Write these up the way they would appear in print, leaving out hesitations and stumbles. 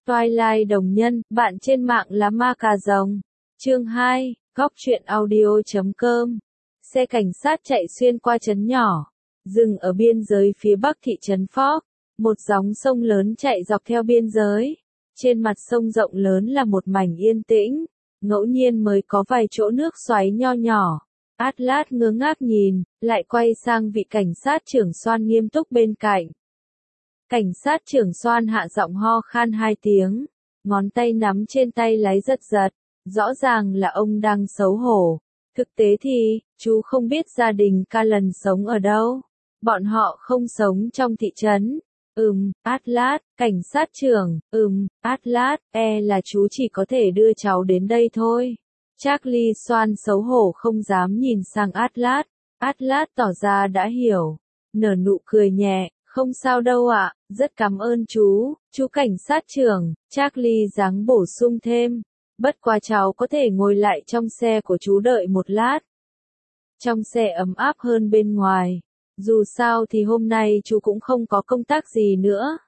Twilight đồng nhân, bạn trên mạng là ma cà rồng. Chương 2, góc truyện audio.com. Xe cảnh sát chạy xuyên qua trấn nhỏ, dừng ở biên giới phía bắc thị trấn Fork. Một dòng sông lớn chạy dọc theo biên giới. Trên mặt sông rộng lớn là một mảnh yên tĩnh, ngẫu nhiên mới có vài chỗ nước xoáy nho nhỏ. Atlas ngơ ngác nhìn, lại quay sang vị cảnh sát trưởng Soan nghiêm túc bên cạnh. Cảnh sát trưởng Soan hạ giọng ho khan 2 tiếng, ngón tay nắm trên tay lái giật giật, rõ ràng là ông đang xấu hổ. Thực tế thì, chú không biết gia đình Callan sống ở đâu. Bọn họ không sống trong thị trấn. Atlas, cảnh sát trưởng, Atlas, là chú chỉ có thể đưa cháu đến đây thôi. Charlie Soan xấu hổ không dám nhìn sang Atlas. Atlas tỏ ra đã hiểu, nở nụ cười nhẹ, không sao đâu ạ, rất cảm ơn chú cảnh sát trưởng. Charlie giáng bổ sung thêm, bất quá cháu có thể ngồi lại trong xe của chú đợi một lát. Trong xe ấm áp hơn bên ngoài. Dù sao thì hôm nay chú cũng không có công tác gì nữa.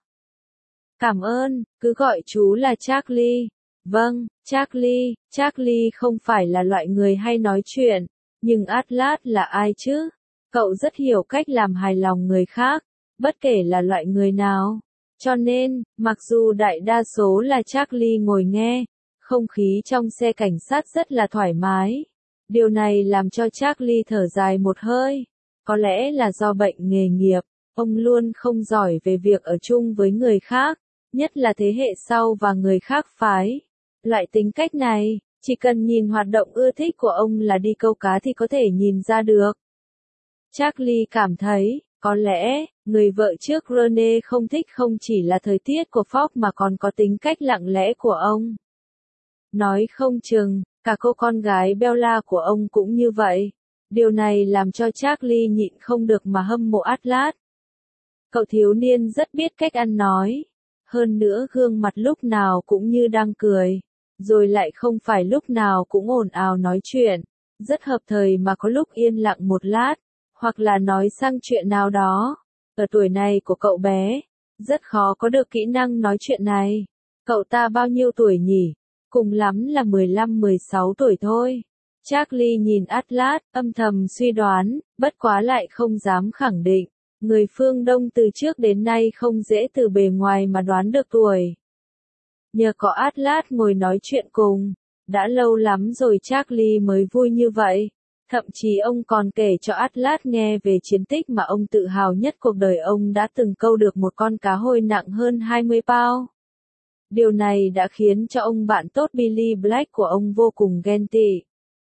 Cảm ơn, cứ gọi chú là Charlie. Vâng, Charlie. Charlie không phải là loại người hay nói chuyện, nhưng Atlas là ai chứ? Cậu rất hiểu cách làm hài lòng người khác, bất kể là loại người nào. Cho nên, mặc dù đại đa số là Charlie ngồi nghe, không khí trong xe cảnh sát rất là thoải mái. Điều này làm cho Charlie thở dài một hơi. Có lẽ là do bệnh nghề nghiệp, ông luôn không giỏi về việc ở chung với người khác, nhất là thế hệ sau và người khác phái. Loại tính cách này, chỉ cần nhìn hoạt động ưa thích của ông là đi câu cá thì có thể nhìn ra được. Charlie cảm thấy, có lẽ, người vợ trước Rene không thích không chỉ là thời tiết của Fox mà còn có tính cách lặng lẽ của ông. Nói không chừng, cả cô con gái Bella của ông cũng như vậy. Điều này làm cho Charlie nhịn không được mà hâm mộ Atlas. Cậu thiếu niên rất biết cách ăn nói. Hơn nữa gương mặt lúc nào cũng như đang cười. Rồi lại không phải lúc nào cũng ồn ào nói chuyện. Rất hợp thời mà có lúc yên lặng một lát. Hoặc là nói sang chuyện nào đó. Ở tuổi này của cậu bé, rất khó có được kỹ năng nói chuyện này. Cậu ta bao nhiêu tuổi nhỉ? Cùng lắm là 15-16 tuổi thôi. Charlie nhìn Atlas, âm thầm suy đoán, bất quá lại không dám khẳng định. Người phương Đông từ trước đến nay không dễ từ bề ngoài mà đoán được tuổi. Nhờ có Atlas ngồi nói chuyện cùng, đã lâu lắm rồi Charlie mới vui như vậy. Thậm chí ông còn kể cho Atlas nghe về chiến tích mà ông tự hào nhất cuộc đời ông đã từng câu được một con cá hôi nặng hơn 20 pound. Điều này đã khiến cho ông bạn tốt Billy Black của ông vô cùng ghen tị.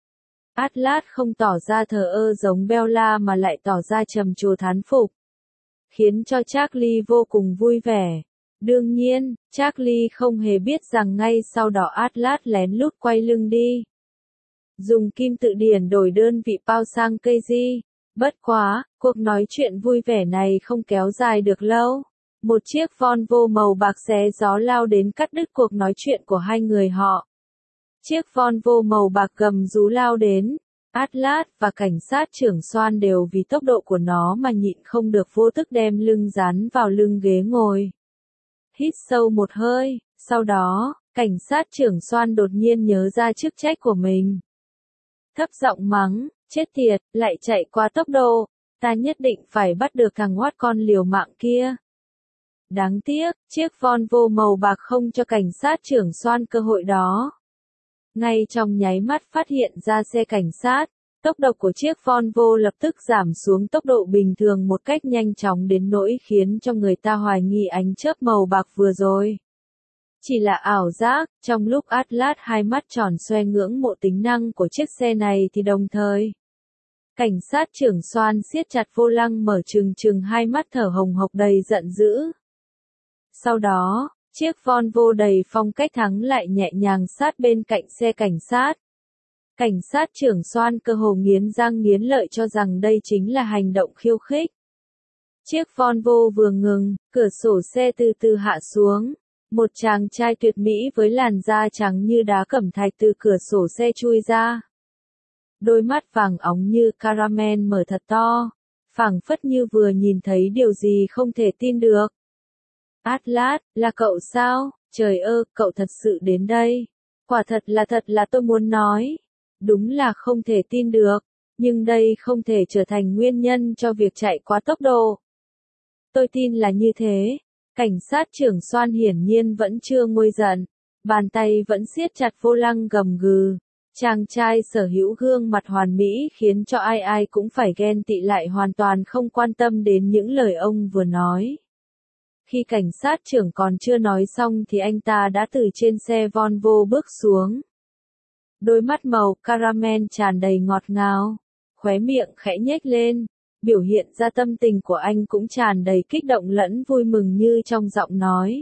Atlas không tỏ ra thờ ơ giống Bella mà lại tỏ ra trầm trồ thán phục, khiến cho Charlie vô cùng vui vẻ. Đương nhiên, Charlie không hề biết rằng ngay sau đó Atlas lén lút quay lưng đi. Dùng kim tự điển đổi đơn vị pound sang kg. Bất quá, cuộc nói chuyện vui vẻ này không kéo dài được lâu. Một chiếc Volvo màu bạc xé gió lao đến cắt đứt cuộc nói chuyện của hai người họ. Chiếc Volvo màu bạc gầm rú lao đến. Atlas và cảnh sát trưởng Soan đều vì tốc độ của nó mà nhịn không được vô thức đem lưng dán vào lưng ghế ngồi. Hít sâu một hơi, sau đó, cảnh sát trưởng Soan đột nhiên nhớ ra chức trách của mình. Thấp giọng mắng, chết tiệt, lại chạy quá tốc độ, ta nhất định phải bắt được thằng Watt con liều mạng kia. Đáng tiếc, chiếc Volvo màu bạc không cho cảnh sát trưởng Soan cơ hội đó. Ngay trong nháy mắt phát hiện ra xe cảnh sát, tốc độ của chiếc Volvo lập tức giảm xuống tốc độ bình thường một cách nhanh chóng đến nỗi khiến cho người ta hoài nghi ánh chớp màu bạc vừa rồi. Chỉ là ảo giác, trong lúc Atlas hai mắt tròn xoe ngưỡng mộ tính năng của chiếc xe này thì đồng thời. Cảnh sát trưởng Soan siết chặt vô lăng mở trừng hai mắt thở hồng hộc đầy giận dữ. Sau đó, chiếc Volvo đầy phong cách thắng lại nhẹ nhàng sát bên cạnh xe cảnh sát. Cảnh sát trưởng Soan cơ hồ nghiến răng nghiến lợi cho rằng đây chính là hành động khiêu khích. Chiếc Volvo vừa ngừng, cửa sổ xe từ từ hạ xuống. Một chàng trai tuyệt mỹ với làn da trắng như đá cẩm thạch từ cửa sổ xe chui ra. Đôi mắt vàng óng như caramel mở thật to, phảng phất như vừa nhìn thấy điều gì không thể tin được. Atlas, là cậu sao? Trời ơi, cậu thật sự đến đây. Quả thật là tôi muốn nói. Đúng là không thể tin được. Nhưng đây không thể trở thành nguyên nhân cho việc chạy quá tốc độ. Tôi tin là như thế. Cảnh sát trưởng Soan hiển nhiên vẫn chưa nguôi giận. Bàn tay vẫn siết chặt vô lăng gầm gừ. Chàng trai sở hữu gương mặt hoàn mỹ khiến cho ai ai cũng phải ghen tị lại hoàn toàn không quan tâm đến những lời ông vừa nói. Khi cảnh sát trưởng còn chưa nói xong thì anh ta đã từ trên xe Volvo bước xuống. Đôi mắt màu caramel tràn đầy ngọt ngào, khóe miệng khẽ nhếch lên, biểu hiện ra tâm tình của anh cũng tràn đầy kích động lẫn vui mừng như trong giọng nói.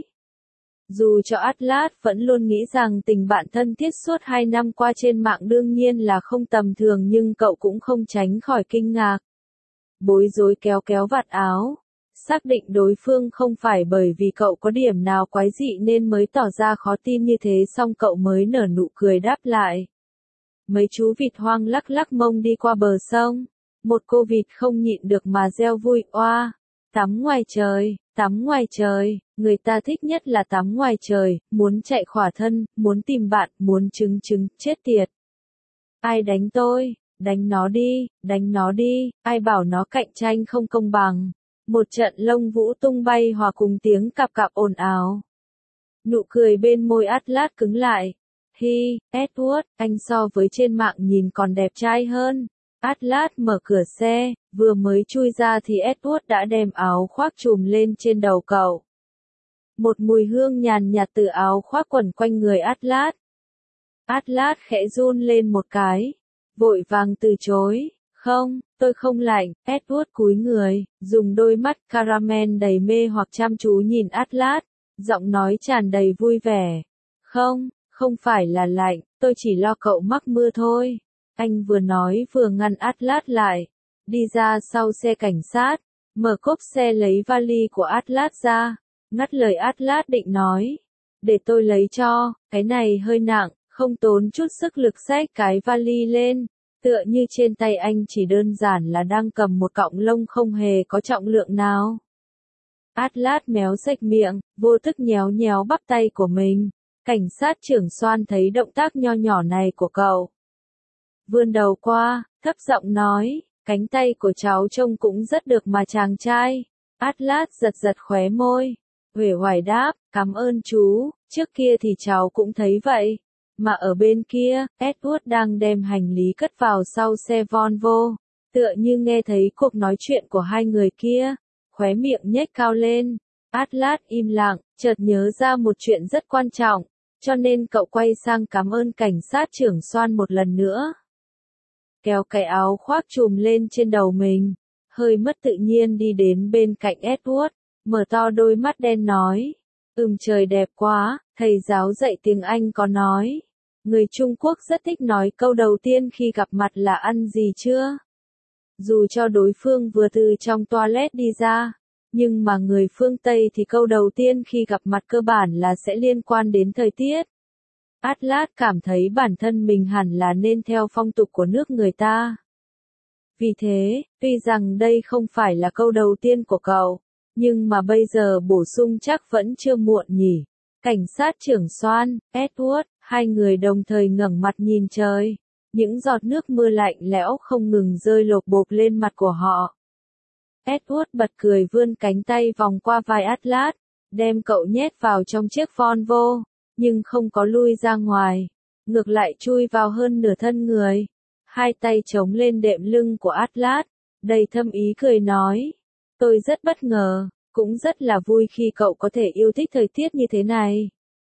Dù cho Atlas vẫn luôn nghĩ rằng tình bạn thân thiết suốt 2 năm qua trên mạng đương nhiên là không tầm thường nhưng cậu cũng không tránh khỏi kinh ngạc. Bối rối kéo kéo vạt áo, xác định đối phương không phải bởi vì cậu có điểm nào quái dị nên mới tỏ ra khó tin như thế xong cậu mới nở nụ cười đáp lại. Mấy chú vịt hoang lắc lắc mông đi qua bờ sông, một cô vịt không nhịn được mà reo vui oa. Tắm ngoài trời, người ta thích nhất là tắm ngoài trời, muốn chạy khỏa thân, muốn tìm bạn, muốn trứng, chết tiệt. Ai đánh tôi, đánh nó đi, ai bảo nó cạnh tranh không công bằng. Một trận lông vũ tung bay hòa cùng tiếng cặp cặp ồn ào. Nụ cười bên môi Atlas cứng lại. Hi, Edward, anh so với trên mạng nhìn còn đẹp trai hơn. Atlas mở cửa xe, vừa mới chui ra thì Edward đã đem áo khoác trùm lên trên đầu cậu. Một mùi hương nhàn nhạt từ áo khoác quẩn quanh người Atlas. Atlas khẽ run lên một cái, vội vàng từ chối. Không, tôi không lạnh. Edward cúi người, dùng đôi mắt caramel đầy mê hoặc chăm chú nhìn Atlas, giọng nói tràn đầy vui vẻ. Không phải là lạnh, tôi chỉ lo cậu mắc mưa thôi. Anh vừa nói vừa ngăn Atlas lại, đi ra sau xe cảnh sát, mở cốp xe lấy vali của Atlas ra, ngắt lời Atlas định nói. Để tôi lấy cho, cái này hơi nặng, không tốn chút sức lực xách cái vali lên. Tựa như trên tay anh chỉ đơn giản là đang cầm một cọng lông không hề có trọng lượng nào. Atlas méo sạch miệng, vô thức nhéo nhéo bắp tay của mình. Cảnh sát trưởng Soan thấy động tác nho nhỏ này của cậu. Vươn đầu qua, thấp giọng nói, cánh tay của cháu trông cũng rất được mà chàng trai. Atlas giật khóe môi. Uể oải đáp, cảm ơn chú, trước kia thì cháu cũng thấy vậy. Mà ở bên kia, Edward đang đem hành lý cất vào sau xe Volvo, tựa như nghe thấy cuộc nói chuyện của hai người kia, khóe miệng nhếch cao lên. Atlas im lặng, chợt nhớ ra một chuyện rất quan trọng, cho nên cậu quay sang cảm ơn cảnh sát trưởng Soan một lần nữa. Kéo cái áo khoác trùm lên trên đầu mình, hơi mất tự nhiên đi đến bên cạnh Edward, mở to đôi mắt đen nói. Trời đẹp quá, thầy giáo dạy tiếng Anh có nói. Người Trung Quốc rất thích nói câu đầu tiên khi gặp mặt là ăn gì chưa? Dù cho đối phương vừa từ trong toilet đi ra, nhưng mà người phương Tây thì câu đầu tiên khi gặp mặt cơ bản là sẽ liên quan đến thời tiết. Atlas cảm thấy bản thân mình hẳn là nên theo phong tục của nước người ta. Vì thế, tuy rằng đây không phải là câu đầu tiên của cậu, nhưng mà bây giờ bổ sung chắc vẫn chưa muộn nhỉ. Cảnh sát trưởng Soan, Edward, hai người đồng thời ngẩng mặt nhìn trời. Những giọt nước mưa lạnh lẽo không ngừng rơi lộp bộp lên mặt của họ. Edward bật cười vươn cánh tay vòng qua vai Atlas, đem cậu nhét vào trong chiếc Volvo, nhưng không có lui ra ngoài, ngược lại chui vào hơn nửa thân người. Hai tay chống lên đệm lưng của Atlas, đầy thâm ý cười nói. Tôi rất bất ngờ, cũng rất là vui khi cậu có thể yêu thích thời tiết như thế này.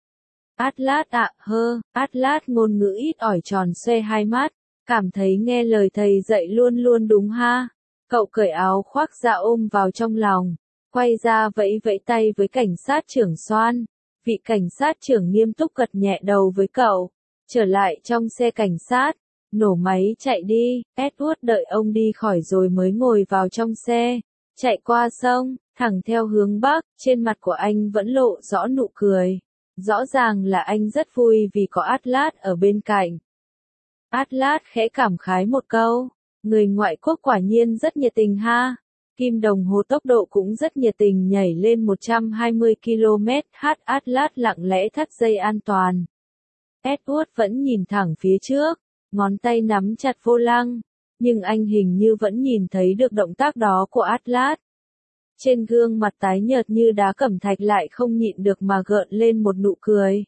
Atlas Atlas ngôn ngữ ít ỏi tròn xoe hai mắt, cảm thấy nghe lời thầy dạy luôn luôn đúng ha. Cậu cởi áo khoác ra ôm vào trong lòng, quay ra vẫy vẫy tay với cảnh sát trưởng Soan. Vị cảnh sát trưởng nghiêm túc gật nhẹ đầu với cậu, trở lại trong xe cảnh sát, nổ máy chạy đi. Edward đợi ông đi khỏi rồi mới ngồi vào trong xe, chạy qua sông, thẳng theo hướng bắc, trên mặt của anh vẫn lộ rõ nụ cười. Rõ ràng là anh rất vui vì có Atlas ở bên cạnh. Atlas khẽ cảm khái một câu, người ngoại quốc quả nhiên rất nhiệt tình ha. Kim đồng hồ tốc độ cũng rất nhiệt tình nhảy lên 120 km/h. Atlas lặng lẽ thắt dây an toàn. Edward vẫn nhìn thẳng phía trước, ngón tay nắm chặt vô lăng, nhưng anh hình như vẫn nhìn thấy được động tác đó của Atlas. Trên gương mặt tái nhợt như đá cẩm thạch lại không nhịn được mà gợn lên một nụ cười.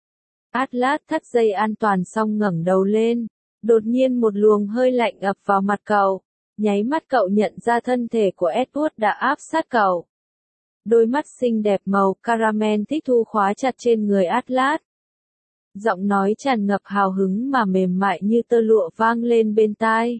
Atlas thắt dây an toàn xong ngẩng đầu lên, đột nhiên một luồng hơi lạnh ập vào mặt cậu. Nháy mắt cậu nhận ra thân thể của Edward đã áp sát cậu. Đôi mắt xinh đẹp màu caramel thích thu khóa chặt trên người Atlas. Giọng nói tràn ngập hào hứng mà mềm mại như tơ lụa vang lên bên tai.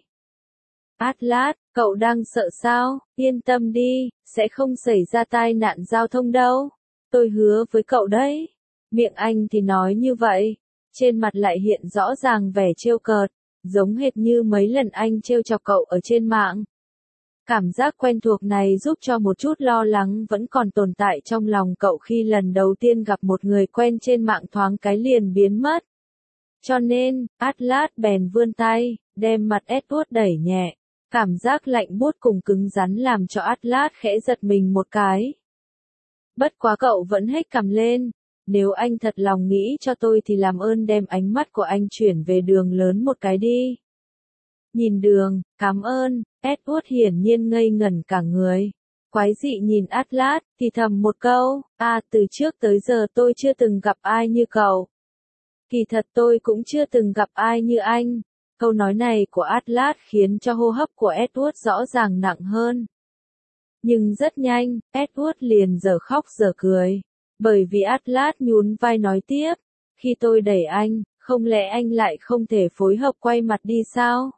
Atlas, cậu đang sợ sao? Yên tâm đi, sẽ không xảy ra tai nạn giao thông đâu. Tôi hứa với cậu đấy. Miệng anh thì nói như vậy, trên mặt lại hiện rõ ràng vẻ trêu cợt, giống hệt như mấy lần anh trêu chọc cậu ở trên mạng. Cảm giác quen thuộc này giúp cho một chút lo lắng vẫn còn tồn tại trong lòng cậu khi lần đầu tiên gặp một người quen trên mạng thoáng cái liền biến mất. Cho nên, Atlas bèn vươn tay, đem mặt Edward đẩy nhẹ. Cảm giác lạnh buốt cùng cứng rắn làm cho Atlas khẽ giật mình một cái. Bất quá cậu vẫn hếch cằm lên. Nếu anh thật lòng nghĩ cho tôi thì làm ơn đem ánh mắt của anh chuyển về đường lớn một cái đi. Nhìn đường, cảm ơn. Edward hiển nhiên ngây ngẩn cả người. Quái dị nhìn Atlas, thì thầm một câu, từ trước tới giờ tôi chưa từng gặp ai như cậu. Kỳ thật tôi cũng chưa từng gặp ai như anh. Câu nói này của Atlas khiến cho hô hấp của Edward rõ ràng nặng hơn. Nhưng rất nhanh, Edward liền giờ khóc giờ cười. Bởi vì Atlas nhún vai nói tiếp, khi tôi đẩy anh, không lẽ anh lại không thể phối hợp quay mặt đi sao?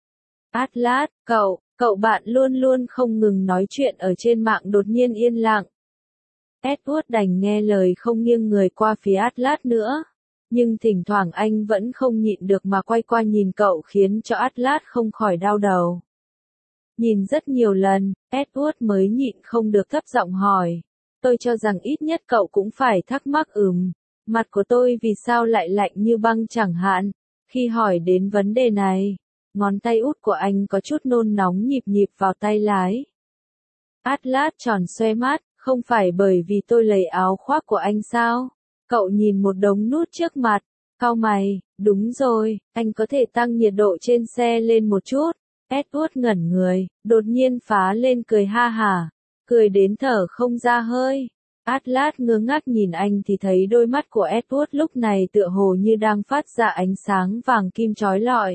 Atlas, cậu bạn luôn luôn không ngừng nói chuyện ở trên mạng đột nhiên yên lặng. Edward đành nghe lời không nghiêng người qua phía Atlas nữa. Nhưng thỉnh thoảng anh vẫn không nhịn được mà quay qua nhìn cậu khiến cho Atlas không khỏi đau đầu. Nhìn rất nhiều lần, Edward mới nhịn không được thấp giọng hỏi. Tôi cho rằng ít nhất cậu cũng phải thắc mắc mặt của tôi vì sao lại lạnh như băng chẳng hạn. Khi hỏi đến vấn đề này, ngón tay út của anh có chút nôn nóng nhịp nhịp vào tay lái. Atlas tròn xoe mắt, không phải bởi vì tôi lấy áo khoác của anh sao? Cậu nhìn một đống nút trước mặt, cau mày, đúng rồi, anh có thể tăng nhiệt độ trên xe lên một chút. Edward ngẩn người, đột nhiên phá lên cười ha hả, cười đến thở không ra hơi. Atlas ngơ ngác nhìn anh thì thấy đôi mắt của Edward lúc này tựa hồ như đang phát ra ánh sáng vàng kim chói lọi.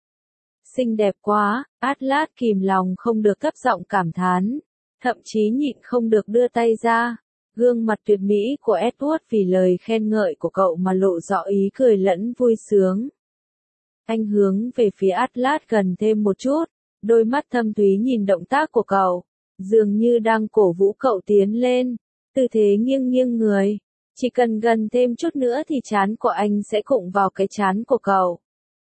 Xinh đẹp quá, Atlas kìm lòng không được thấp giọng cảm thán, thậm chí nhịn không được đưa tay ra. Gương mặt tuyệt mỹ của Edward vì lời khen ngợi của cậu mà lộ rõ ý cười lẫn vui sướng. Anh hướng về phía Atlas gần thêm một chút, đôi mắt thâm thúy nhìn động tác của cậu, dường như đang cổ vũ cậu tiến lên, tư thế nghiêng nghiêng người. Chỉ cần gần thêm chút nữa thì trán của anh sẽ cụng vào cái trán của cậu.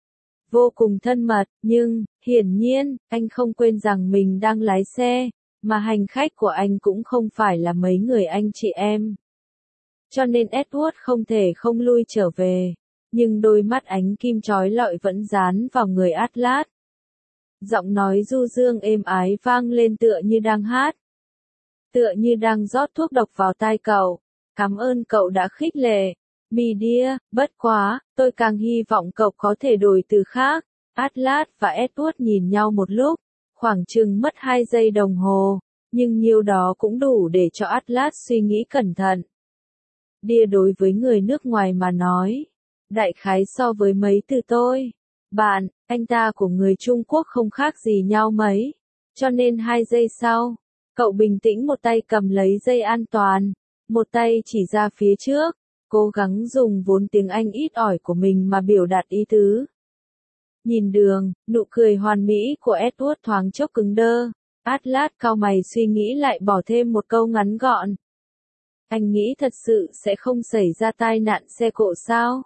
Vô cùng thân mật, nhưng, hiển nhiên, anh không quên rằng mình đang lái xe, mà hành khách của anh cũng không phải là mấy người anh chị em. Cho nên Edward không thể không lui trở về, nhưng đôi mắt ánh kim chói lọi vẫn dán vào người Atlas. Giọng nói du dương êm ái vang lên tựa như đang hát. Tựa như đang rót thuốc độc vào tai cậu. Cảm ơn cậu đã khích lệ. Mì đia, bất quá, tôi càng hy vọng cậu có thể đổi từ khác. Atlas và Edward nhìn nhau một lúc, khoảng chừng mất 2 giây đồng hồ, nhưng nhiều đó cũng đủ để cho Atlas suy nghĩ cẩn thận. Đia đối với người nước ngoài mà nói, đại khái so với mấy từ tôi. Bạn, anh ta của người Trung Quốc không khác gì nhau mấy. Cho nên 2 giây sau, cậu bình tĩnh một tay cầm lấy dây an toàn, một tay chỉ ra phía trước, cố gắng dùng vốn tiếng Anh ít ỏi của mình mà biểu đạt ý tứ. Nhìn đường, nụ cười hoàn mỹ của Edward thoáng chốc cứng đơ. Atlas cau mày suy nghĩ lại bỏ thêm một câu ngắn gọn. Anh nghĩ thật sự sẽ không xảy ra tai nạn xe cộ sao?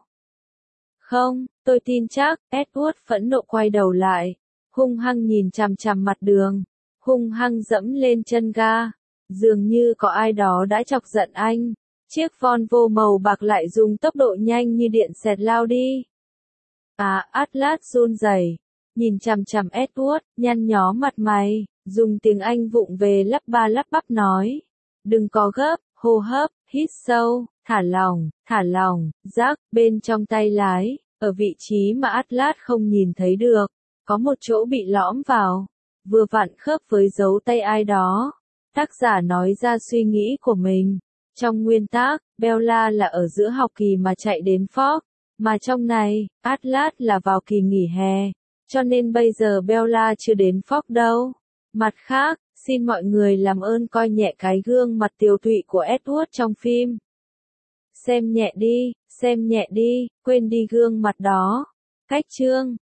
Không, tôi tin chắc. Edward phẫn nộ quay đầu lại, hung hăng nhìn chằm chằm mặt đường, hung hăng dẫm lên chân ga. Dường như có ai đó đã chọc giận anh. Chiếc Volvo màu bạc lại dùng tốc độ nhanh như điện xẹt lao đi. Atlas run rẩy, nhìn chằm chằm Edward, nhăn nhó mặt mày, dùng tiếng Anh vụng về lắp ba lắp bắp nói. Đừng có gấp, hô hấp, hít sâu, thả lỏng, Jack, bên trong tay lái, ở vị trí mà Atlas không nhìn thấy được, có một chỗ bị lõm vào, vừa vặn khớp với dấu tay ai đó. Tác giả nói ra suy nghĩ của mình. Trong nguyên tác, Bella là ở giữa học kỳ mà chạy đến Fox, mà trong này, Atlas là vào kỳ nghỉ hè, cho nên bây giờ Bella chưa đến Fox đâu. Mặt khác, xin mọi người làm ơn coi nhẹ cái gương mặt tiều tụy của Edward trong phim. Xem nhẹ đi, quên đi gương mặt đó. Cách chương